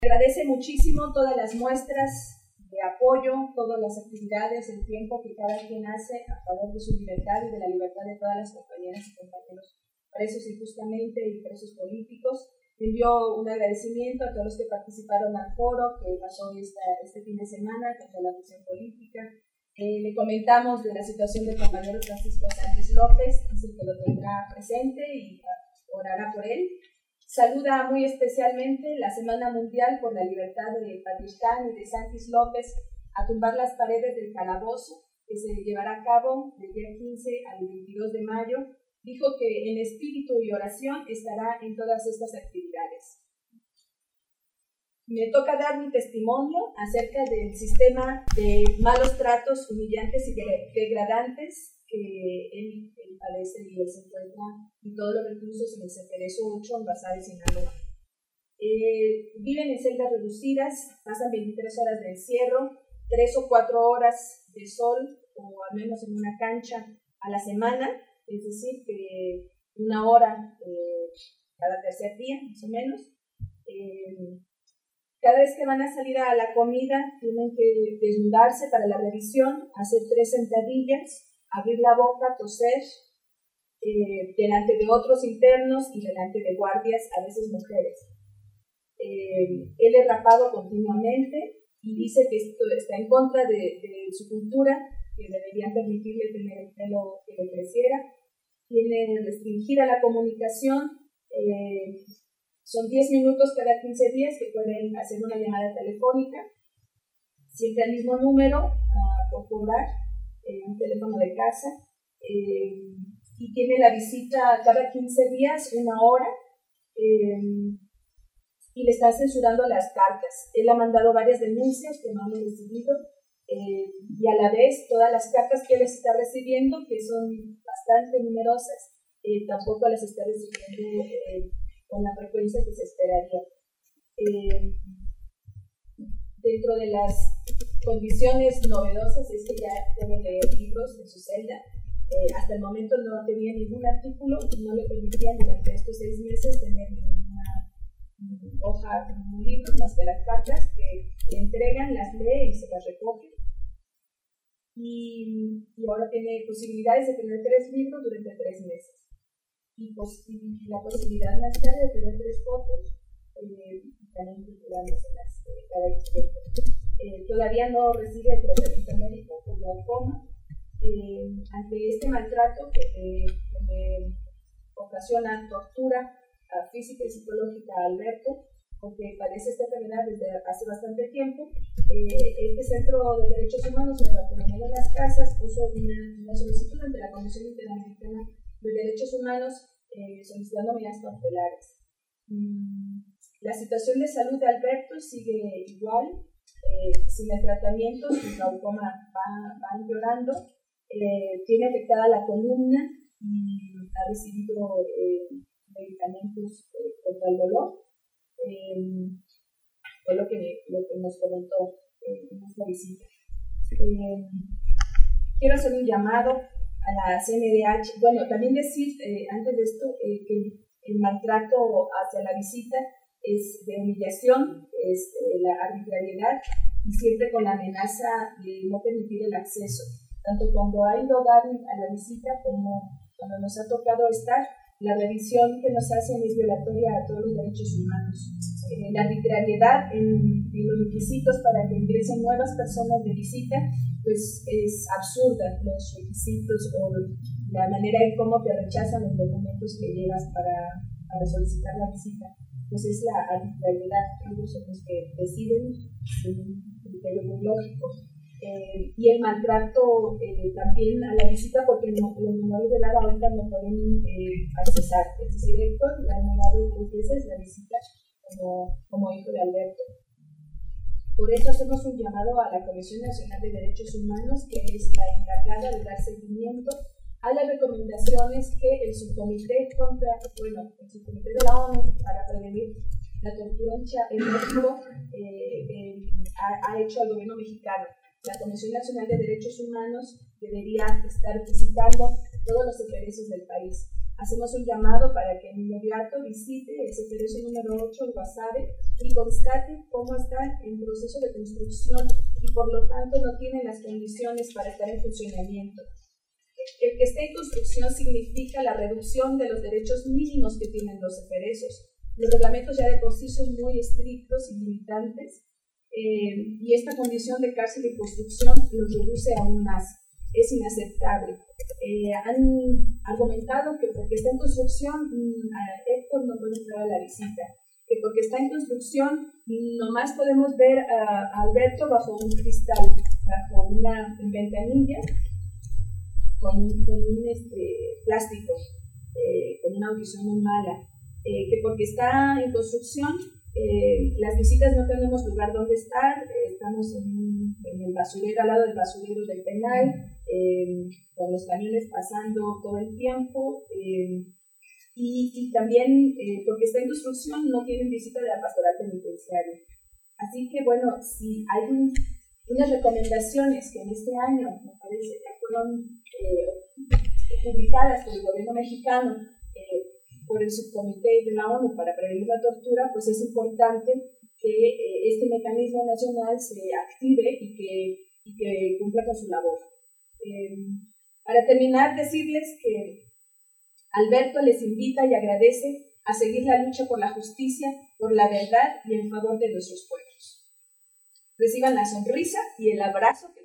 Agradece muchísimo todas las muestras de apoyo, todas las actividades, el tiempo que cada quien hace a favor de su libertad y de la libertad de todas las compañeras y compañeros presos injustamente y presos políticos. Envió un agradecimiento a todos los que participaron al foro que pasó este fin de semana contra la prisión política. Le comentamos de la situación del compañero Francisco Sánchez López, así que lo tendrá presente y orará por él. Saluda muy especialmente la Semana Mundial por la Libertad de Pakistán y de Sánchez López a tumbar las paredes del calabozo, que se llevará a cabo del día 15 al 22 de mayo. Dijo que en espíritu y oración estará en todas estas actividades. Me toca dar mi testimonio acerca del sistema de malos tratos, humillantes y degradantes que él padece y él se encuentra en todos los reclusos en el CFDS 8 en Basabe, Sinaloa. Viven en celdas reducidas, pasan 23 horas de encierro, 3 o 4 horas de sol o al menos en una cancha a la semana, es decir, que 1 hora cada tercer día, más o menos. Cada vez que van a salir a la comida, tienen que desnudarse para la revisión, hacer 3 sentadillas, abrir la boca, toser, delante de otros internos y delante de guardias, a veces mujeres. Él es rapado continuamente y dice que esto está en contra de su cultura, que deberían permitirle tener el pelo que le creciera. Tiene restringida la comunicación, son 10 minutos cada 15 días que pueden hacer una llamada telefónica, siempre al mismo número, por cobrar, un teléfono de casa, y tiene la visita cada 15 días, 1 hora, y le está censurando las cartas. Él ha mandado varias denuncias que no han recibido, y a la vez todas las cartas que él está recibiendo, que son bastante numerosas, tampoco las está recibiendo con la frecuencia que se esperaría. Dentro de las condiciones novedosas es que ya debe leer libros en su celda. Hasta el momento no tenía ningún artículo y no le permitían durante estos 6 meses tener ninguna hoja, ningún libro, más que las cartas que le entregan, las lee y se las recoge. Y ahora tiene posibilidades de tener 3 libros durante 3 meses. Y la posibilidad más tarde de tener 3 fotos, también culturales en las cada experto. Todavía no recibe el tratamiento médico por glaucoma. Ante este maltrato que le ocasiona tortura física y psicológica a Alberto, porque padece esta enfermedad desde hace bastante tiempo, este Centro de Derechos Humanos en Bartolomé de las Casas puso una solicitud ante la Comisión Interamericana de Derechos Humanos solicitando medidas cautelares. La situación de salud de Alberto sigue igual, sin el tratamiento, su glaucoma va empeorando, tiene afectada la columna y ha recibido medicamentos contra el dolor. Fue lo que nos comentó en esta visita. Quiero hacer un llamado a la CNDH. Bueno, también decir antes de esto que el maltrato hacia la visita es de humillación, es la arbitrariedad y siempre con la amenaza de no permitir el acceso. Tanto cuando ha ido Gaby a la visita como cuando nos ha tocado estar, la revisión que nos hacen es violatoria a todos los derechos humanos. La arbitrariedad en los requisitos para que ingresen nuevas personas de visita, pues es absurda. Los requisitos o la manera en cómo te rechazan los documentos que llevas para solicitar la visita, pues es la arbitrariedad. Ellos son los que deciden sin un criterio muy lógico. Y el maltrato también a la visita, porque los menores de edad ahorita no pueden accesar. Es decir, Héctor le han negado 3 veces la visita como hijo de Alberto. Por eso hacemos un llamado a la Comisión Nacional de Derechos Humanos, que es la encargada de dar seguimiento a las recomendaciones que el subcomité de la ONU para prevenir la tortura en México ha hecho al gobierno mexicano. La Comisión Nacional de Derechos Humanos debería estar visitando todos los intereses del país. hacemos un llamado para que en inmediato visite el ceferezo número 8, el Guasave, y constate cómo está en proceso de construcción y por lo tanto no tiene las condiciones para estar en funcionamiento. El que esté en construcción significa la reducción de los derechos mínimos que tienen los ceferezos. Los reglamentos ya de por sí son muy estrictos y limitantes, y esta condición de cárcel y construcción los reduce aún más. Es inaceptable. Han argumentado que porque está en construcción, Héctor no puede entrar a la visita, que porque está en construcción nomás podemos ver a Alberto bajo un cristal, bajo una ventanilla con un plástico, con una audición muy mala, que porque está en construcción, las visitas no tenemos lugar donde estar, estamos en el basurero, al lado del basurero del penal, con los camiones pasando todo el tiempo, y también porque está en construcción no tienen visita de la pastoral penitenciaria. Así que bueno, si hay unas recomendaciones que en este año me parece que fueron publicadas por el gobierno mexicano, por el subcomité de la ONU para prevenir la tortura, pues es importante que este mecanismo nacional se active y que cumpla con su labor. Para terminar, decirles que Alberto les invita y agradece a seguir la lucha por la justicia, por la verdad y en favor de nuestros pueblos. Reciban la sonrisa y el abrazo que